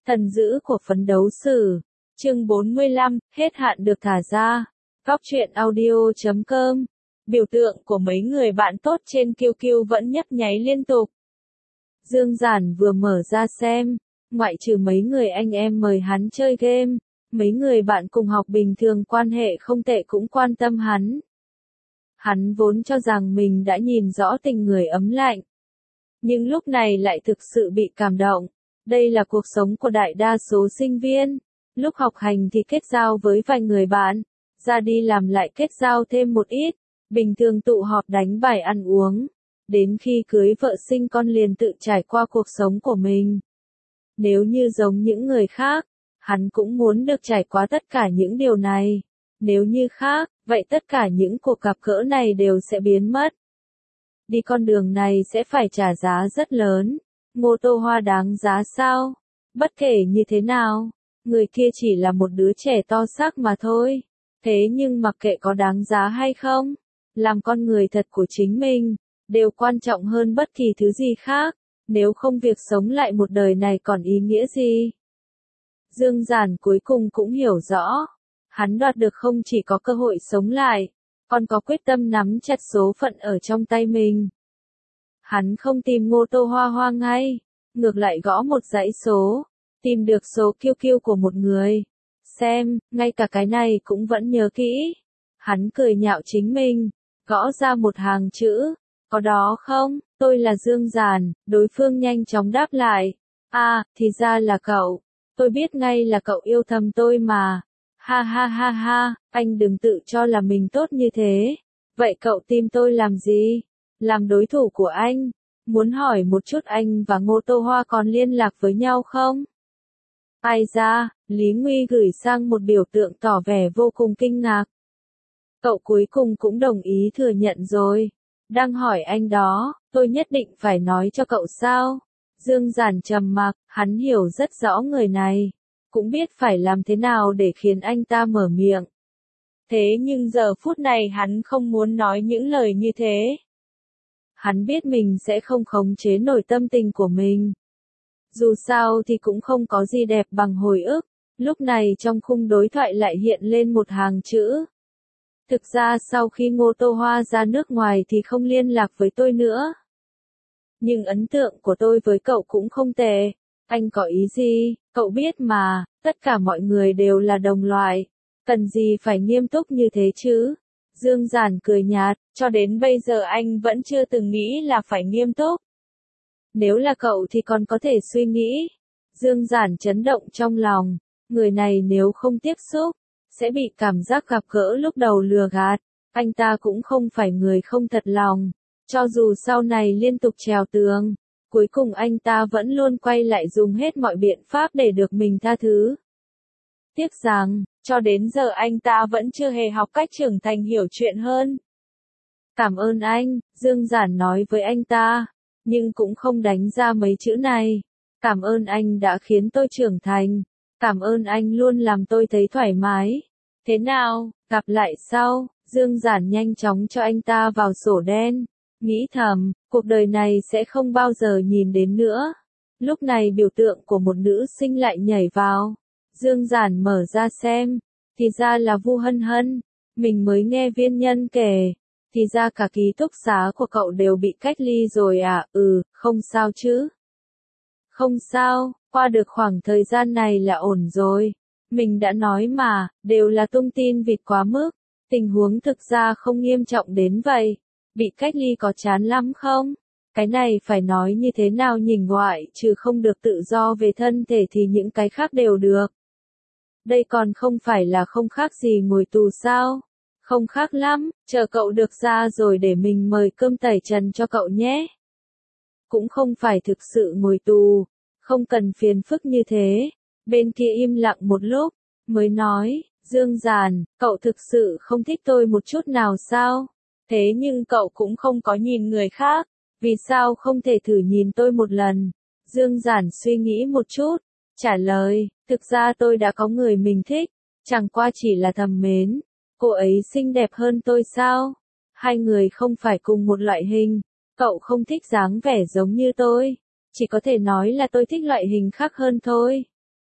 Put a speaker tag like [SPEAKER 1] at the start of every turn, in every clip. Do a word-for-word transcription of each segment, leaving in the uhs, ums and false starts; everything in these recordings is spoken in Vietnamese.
[SPEAKER 1] Thần dữ của phấn đấu sử. Chương bốn mươi lăm, hết hạn được thả ra. Góc truyện audio chấm com. Biểu tượng của mấy người bạn tốt trên Q Q vẫn nhấp nháy liên tục. Dương Giản vừa mở ra xem, ngoại trừ mấy người anh em mời hắn chơi game, mấy người bạn cùng học bình thường quan hệ không tệ cũng quan tâm hắn. Hắn vốn cho rằng mình đã nhìn rõ tình người ấm lạnh. Nhưng lúc này lại thực sự bị cảm động. Đây là cuộc sống của đại đa số sinh viên. Lúc học hành thì kết giao với vài người bạn, ra đi làm lại kết giao thêm một ít, bình thường tụ họp đánh bài ăn uống. Đến khi cưới vợ sinh con liền tự trải qua cuộc sống của mình. Nếu như giống những người khác, hắn cũng muốn được trải qua tất cả những điều này. Nếu như khác, vậy tất cả những cuộc gặp gỡ này đều sẽ biến mất. Đi con đường này sẽ phải trả giá rất lớn. Ngô Tô Hoa đáng giá sao? Bất kể như thế nào, người kia chỉ là một đứa trẻ to xác mà thôi. Thế nhưng mặc kệ có đáng giá hay không, làm con người thật của chính mình, đều quan trọng hơn bất kỳ thứ gì khác. Nếu không việc sống lại một đời này còn ý nghĩa gì? Dương Giản cuối cùng cũng hiểu rõ. Hắn đoạt được không chỉ có cơ hội sống lại, còn có quyết tâm nắm chặt số phận ở trong tay mình. Hắn không tìm Ngô Tô Hoa Hoa ngay, ngược lại gõ một dãy số, tìm được số Q Q của một người. Xem, ngay cả cái này cũng vẫn nhớ kỹ. Hắn cười nhạo chính mình, gõ ra một hàng chữ, có đó không, tôi là Dương Giản. Đối phương nhanh chóng đáp lại, à, thì ra là cậu, tôi biết ngay là cậu yêu thầm tôi mà. Ha ha ha ha, anh đừng tự cho là mình tốt như thế. Vậy cậu tìm tôi làm gì? Làm đối thủ của anh? Muốn hỏi một chút anh và Ngô Tô Hoa còn liên lạc với nhau không? Ai ra, Lý Nguy gửi sang một biểu tượng tỏ vẻ vô cùng kinh ngạc. Cậu cuối cùng cũng đồng ý thừa nhận rồi. Đang hỏi anh đó, tôi nhất định phải nói cho cậu sao? Dương Giản trầm mặc, hắn hiểu rất rõ người này. Cũng biết phải làm thế nào để khiến anh ta mở miệng. Thế nhưng giờ phút này hắn không muốn nói những lời như thế. Hắn biết mình sẽ không khống chế nổi tâm tình của mình. Dù sao thì cũng không có gì đẹp bằng hồi ức. Lúc này trong khung đối thoại lại hiện lên một hàng chữ. Thực ra sau khi Ngô Tô Hoa ra nước ngoài thì không liên lạc với tôi nữa. Nhưng ấn tượng của tôi với cậu cũng không tệ. Anh có ý gì, cậu biết mà, tất cả mọi người đều là đồng loại. Cần gì phải nghiêm túc như thế chứ? Dương Giản cười nhạt, cho đến bây giờ anh vẫn chưa từng nghĩ là phải nghiêm túc. Nếu là cậu thì còn có thể suy nghĩ. Dương Giản chấn động trong lòng, người này nếu không tiếp xúc, sẽ bị cảm giác gặp gỡ lúc đầu lừa gạt. Anh ta cũng không phải người không thật lòng. Cho dù sau này liên tục trèo tường, cuối cùng anh ta vẫn luôn quay lại dùng hết mọi biện pháp để được mình tha thứ. Tiếc rằng, cho đến giờ anh ta vẫn chưa hề học cách trưởng thành hiểu chuyện hơn. Cảm ơn anh, Dương Giản nói với anh ta, nhưng cũng không đánh ra mấy chữ này. Cảm ơn anh đã khiến tôi trưởng thành. Cảm ơn anh luôn làm tôi thấy thoải mái. Thế nào, gặp lại sau? Dương Giản nhanh chóng cho anh ta vào sổ đen. Nghĩ thầm, cuộc đời này sẽ không bao giờ nhìn đến nữa. Lúc này biểu tượng của một nữ sinh lại nhảy vào. Dương Giản mở ra xem. Thì ra là Vu Hân Hân. Mình mới nghe Viên Nhân kể. Thì ra cả ký túc xá của cậu đều bị cách ly rồi à? Ừ, không sao chứ. Không sao, qua được khoảng thời gian này là ổn rồi. Mình đã nói mà, đều là tung tin vịt quá mức. Tình huống thực ra không nghiêm trọng đến vậy. Bị cách ly có chán lắm không? Cái này phải nói như thế nào nhỉ, ngoại trừ không được tự do về thân thể thì những cái khác đều được. Đây còn không phải là không khác gì ngồi tù sao? Không khác lắm, chờ cậu được ra rồi để mình mời cơm tẩy trần cho cậu nhé. Cũng không phải thực sự ngồi tù, không cần phiền phức như thế. Bên kia im lặng một lúc, mới nói, Dương Giản, cậu thực sự không thích tôi một chút nào sao? Thế nhưng cậu cũng không có nhìn người khác, vì sao không thể thử nhìn tôi một lần? Dương Giản suy nghĩ một chút, trả lời, thực ra tôi đã có người mình thích, chẳng qua chỉ là thầm mến. Cô ấy xinh đẹp hơn tôi sao? Hai người không phải cùng một loại hình, cậu không thích dáng vẻ giống như tôi, chỉ có thể nói là tôi thích loại hình khác hơn thôi.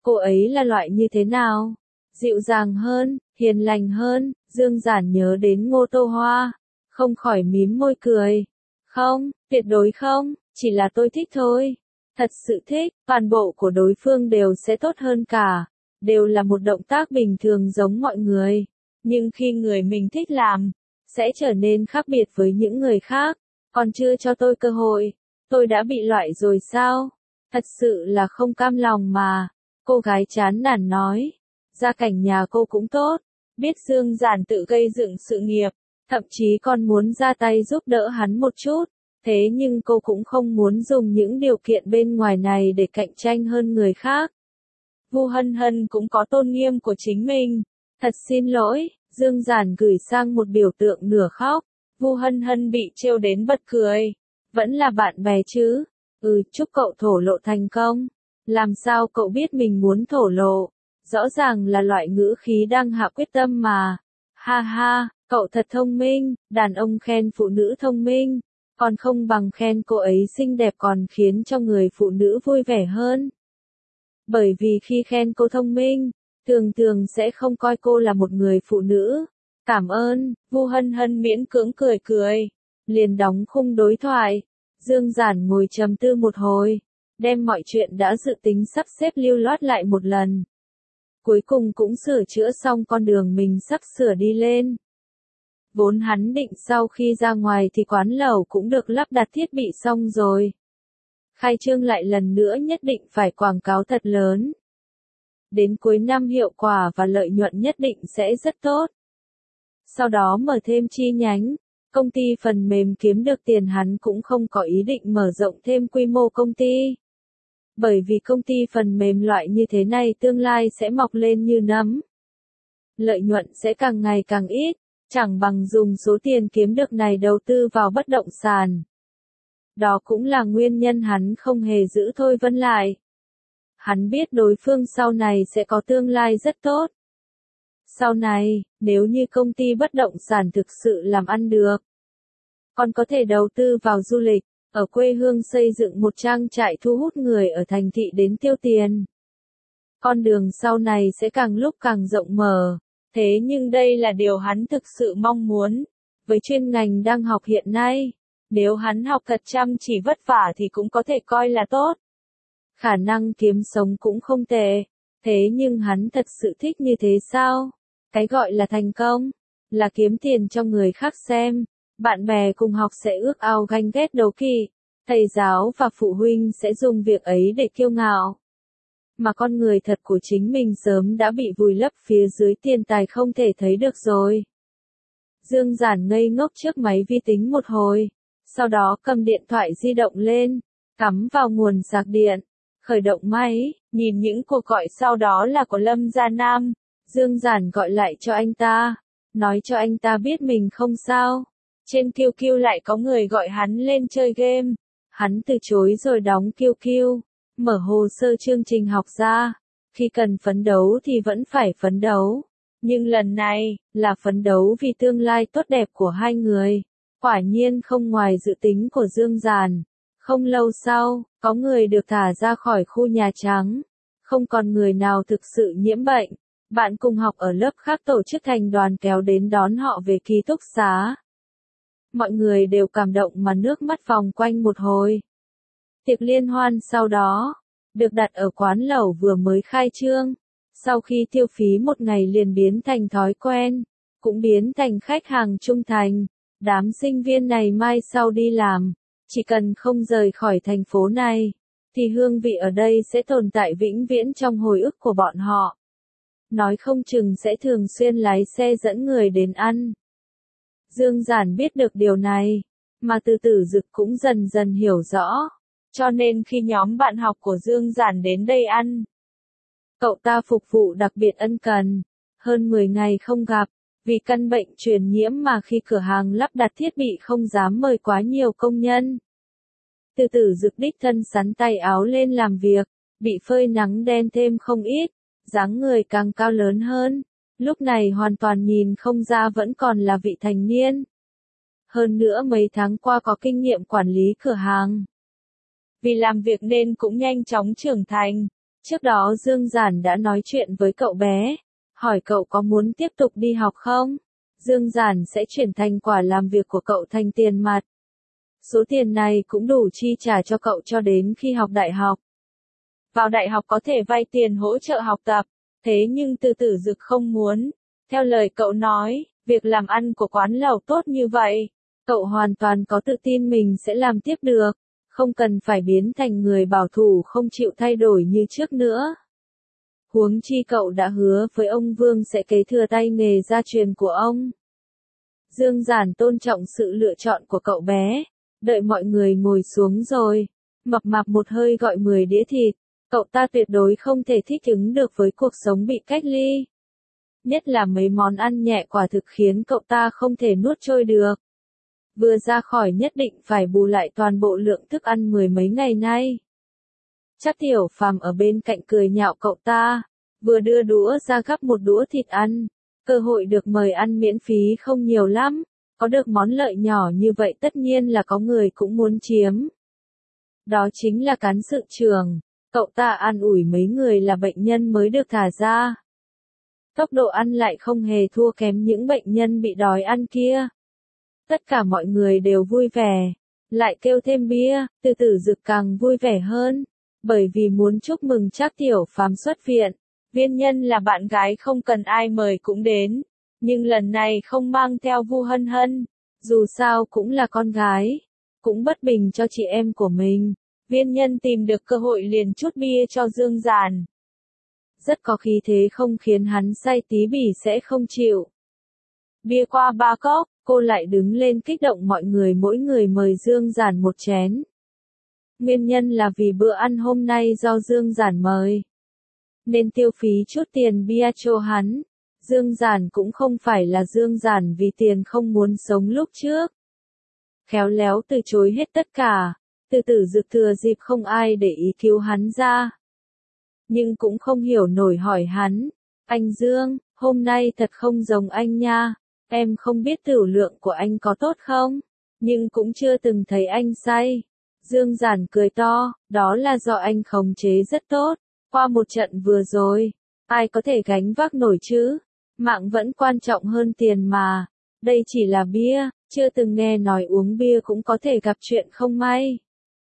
[SPEAKER 1] Cô ấy là loại như thế nào? Dịu dàng hơn, hiền lành hơn, Dương Giản nhớ đến Ngô Tô Hoa, không khỏi mím môi cười. Không, tuyệt đối không, chỉ là tôi thích thôi. Thật sự thích, toàn bộ của đối phương đều sẽ tốt hơn cả, đều là một động tác bình thường giống mọi người. Nhưng khi người mình thích làm, sẽ trở nên khác biệt với những người khác. Còn chưa cho tôi cơ hội, tôi đã bị loại rồi sao? Thật sự là không cam lòng mà. Cô gái chán nản nói. Gia cảnh nhà cô cũng tốt, biết Dương Giản tự gây dựng sự nghiệp, thậm chí còn muốn ra tay giúp đỡ hắn một chút. Thế nhưng cô cũng không muốn dùng những điều kiện bên ngoài này để cạnh tranh hơn người khác. Vu Hân Hân cũng có tôn nghiêm của chính mình. Thật xin lỗi, Dương Giản gửi sang một biểu tượng nửa khóc. Vu Hân Hân bị trêu đến bật cười. Vẫn là bạn bè chứ. Ừ, chúc cậu thổ lộ thành công. Làm sao cậu biết mình muốn thổ lộ? Rõ ràng là loại ngữ khí đang hạ quyết tâm mà. Ha ha, cậu thật thông minh, đàn ông khen phụ nữ thông minh, còn không bằng khen cô ấy xinh đẹp còn khiến cho người phụ nữ vui vẻ hơn. Bởi vì khi khen cô thông minh, thường thường sẽ không coi cô là một người phụ nữ. Cảm ơn, Vu Hân Hân miễn cưỡng cười cười, liền đóng khung đối thoại. Dương Giản ngồi trầm tư một hồi, đem mọi chuyện đã dự tính sắp xếp lưu loát lại một lần. Cuối cùng cũng sửa chữa xong con đường mình sắp sửa đi lên. Vốn hắn định sau khi ra ngoài thì quán lẩu cũng được lắp đặt thiết bị xong rồi. Khai trương lại lần nữa nhất định phải quảng cáo thật lớn. Đến cuối năm hiệu quả và lợi nhuận nhất định sẽ rất tốt. Sau đó mở thêm chi nhánh, công ty phần mềm kiếm được tiền hắn cũng không có ý định mở rộng thêm quy mô công ty. Bởi vì công ty phần mềm loại như thế này tương lai sẽ mọc lên như nấm. Lợi nhuận sẽ càng ngày càng ít, chẳng bằng dùng số tiền kiếm được này đầu tư vào bất động sản. Đó cũng là nguyên nhân hắn không hề giữ Thôi Vân lại. Hắn biết đối phương sau này sẽ có tương lai rất tốt. Sau này, nếu như công ty bất động sản thực sự làm ăn được, còn có thể đầu tư vào du lịch, ở quê hương xây dựng một trang trại thu hút người ở thành thị đến tiêu tiền. Con đường sau này sẽ càng lúc càng rộng mở, thế nhưng đây là điều hắn thực sự mong muốn. Với chuyên ngành đang học hiện nay, nếu hắn học thật chăm chỉ vất vả thì cũng có thể coi là tốt. Khả năng kiếm sống cũng không tệ, thế nhưng hắn thật sự thích như thế sao? Cái gọi là thành công, là kiếm tiền cho người khác xem. Bạn bè cùng học sẽ ước ao ganh ghét đố kỵ, thầy giáo và phụ huynh sẽ dùng việc ấy để kiêu ngạo. Mà con người thật của chính mình sớm đã bị vùi lấp phía dưới tiền tài không thể thấy được rồi. Dương Giản ngây ngốc trước máy vi tính một hồi, sau đó cầm điện thoại di động lên, cắm vào nguồn sạc điện, khởi động máy, nhìn những cuộc gọi sau đó là của Lâm Gia Nam. Dương Giản gọi lại cho anh ta, nói cho anh ta biết mình không sao. Trên Q Q lại có người gọi hắn lên chơi game. Hắn từ chối rồi đóng Q Q, mở hồ sơ chương trình học ra. Khi cần phấn đấu thì vẫn phải phấn đấu. Nhưng lần này, là phấn đấu vì tương lai tốt đẹp của hai người. Quả nhiên không ngoài dự tính của Dương Giản. Không lâu sau, có người được thả ra khỏi khu Nhà Trắng. Không còn người nào thực sự nhiễm bệnh. Bạn cùng học ở lớp khác tổ chức thành đoàn kéo đến đón họ về ký túc xá. Mọi người đều cảm động mà nước mắt vòng quanh một hồi. Tiệc liên hoan sau đó, được đặt ở quán lẩu vừa mới khai trương. Sau khi tiêu phí một ngày liền biến thành thói quen, cũng biến thành khách hàng trung thành. Đám sinh viên này mai sau đi làm, chỉ cần không rời khỏi thành phố này, thì hương vị ở đây sẽ tồn tại vĩnh viễn trong hồi ức của bọn họ. Nói không chừng sẽ thường xuyên lái xe dẫn người đến ăn. Dương Giản biết được điều này, mà Từ Tử Dực cũng dần dần hiểu rõ, cho nên khi nhóm bạn học của Dương Giản đến đây ăn, cậu ta phục vụ đặc biệt ân cần. Hơn mười ngày không gặp, vì căn bệnh truyền nhiễm mà khi cửa hàng lắp đặt thiết bị không dám mời quá nhiều công nhân. Từ Tử Dực đích thân sắn tay áo lên làm việc, bị phơi nắng đen thêm không ít, dáng người càng cao lớn hơn. Lúc này hoàn toàn nhìn không ra vẫn còn là vị thành niên. Hơn nữa mấy tháng qua có kinh nghiệm quản lý cửa hàng. Vì làm việc nên cũng nhanh chóng trưởng thành, Trước đó Dương Giản đã nói chuyện với cậu bé, hỏi cậu có muốn tiếp tục đi học không? Dương Giản sẽ chuyển thành quả làm việc của cậu thành tiền mặt. Số tiền này cũng đủ chi trả cho cậu cho đến khi học đại học. Vào đại học có thể vay tiền hỗ trợ học tập, thế nhưng Từ Tử Dực không muốn. Theo lời cậu nói, việc làm ăn của quán lẩu tốt như vậy, cậu hoàn toàn có tự tin mình sẽ làm tiếp được, không cần phải biến thành người bảo thủ không chịu thay đổi như trước nữa. Huống chi cậu đã hứa với ông Vương sẽ kế thừa tay nghề gia truyền của ông. Dương Giản tôn trọng sự lựa chọn của cậu bé, đợi mọi người ngồi xuống rồi, mập mạp một hơi gọi mười đĩa thịt, cậu ta tuyệt đối không thể thích ứng được với cuộc sống bị cách ly. Nhất là mấy món ăn nhẹ quả thực khiến cậu ta không thể nuốt trôi được. Vừa ra khỏi nhất định phải bù lại toàn bộ lượng thức ăn mười mấy ngày nay. Trác Tiểu Phàm ở bên cạnh cười nhạo cậu ta, vừa đưa đũa ra gắp một đũa thịt ăn. Cơ hội được mời ăn miễn phí không nhiều lắm, có được món lợi nhỏ như vậy tất nhiên là có người cũng muốn chiếm. Đó chính là cán sự trưởng, cậu ta an ủi mấy người là bệnh nhân mới được thả ra. Tốc độ ăn lại không hề thua kém những bệnh nhân bị đói ăn kia. Tất cả mọi người đều vui vẻ, lại kêu thêm bia, Từ Tử Dực càng vui vẻ hơn, bởi vì muốn chúc mừng Trác Tiểu Phàm xuất viện. Viên Nhân là bạn gái không cần ai mời cũng đến, nhưng lần này không mang theo Vu Hân Hân, dù sao cũng là con gái, cũng bất bình cho chị em của mình. Viên Nhân tìm được cơ hội liền chút bia cho Dương Giản. Rất có khí thế không khiến hắn say tí bỉ sẽ không chịu. Bia qua ba cốc, cô lại đứng lên kích động mọi người mỗi người mời Dương Giản một chén. Nguyên nhân là vì bữa ăn hôm nay do Dương Giản mời, nên tiêu phí chút tiền bia cho hắn. Dương Giản cũng không phải là Dương Giản vì tiền không muốn sống lúc trước. Khéo léo từ chối hết tất cả, Từ Tử Dực thừa dịp không ai để ý cứu hắn ra. Nhưng cũng không hiểu nổi hỏi hắn, anh Dương, hôm nay thật không giống anh nha, em không biết tửu lượng của anh có tốt không, nhưng cũng chưa từng thấy anh say. Dương Giản cười to, đó là do anh khống chế rất tốt. Qua một trận vừa rồi, ai có thể gánh vác nổi chứ? Mạng vẫn quan trọng hơn tiền mà. Đây chỉ là bia, chưa từng nghe nói uống bia cũng có thể gặp chuyện không may.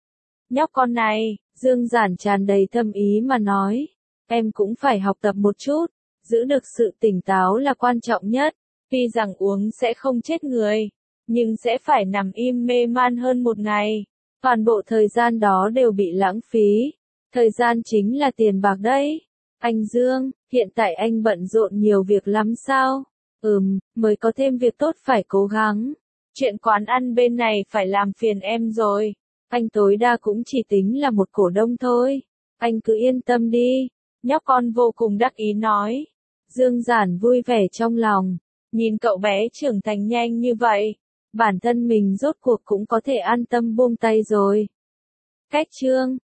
[SPEAKER 1] Nhóc con này, Dương Giản tràn đầy thâm ý mà nói, em cũng phải học tập một chút, giữ được sự tỉnh táo là quan trọng nhất. Tuy rằng uống sẽ không chết người, nhưng sẽ phải nằm im mê man hơn một ngày. Toàn bộ thời gian đó đều bị lãng phí. Thời gian chính là tiền bạc đấy. Anh Dương, hiện tại anh bận rộn nhiều việc lắm sao? Ừm, mới có thêm việc tốt phải cố gắng. Chuyện quán ăn bên này phải làm phiền em rồi. Anh tối đa cũng chỉ tính là một cổ đông thôi. Anh cứ yên tâm đi. Nhóc con vô cùng đắc ý nói. Dương Giản vui vẻ trong lòng. Nhìn cậu bé trưởng thành nhanh như vậy. Bản thân mình rốt cuộc cũng có thể an tâm buông tay rồi. Cách chương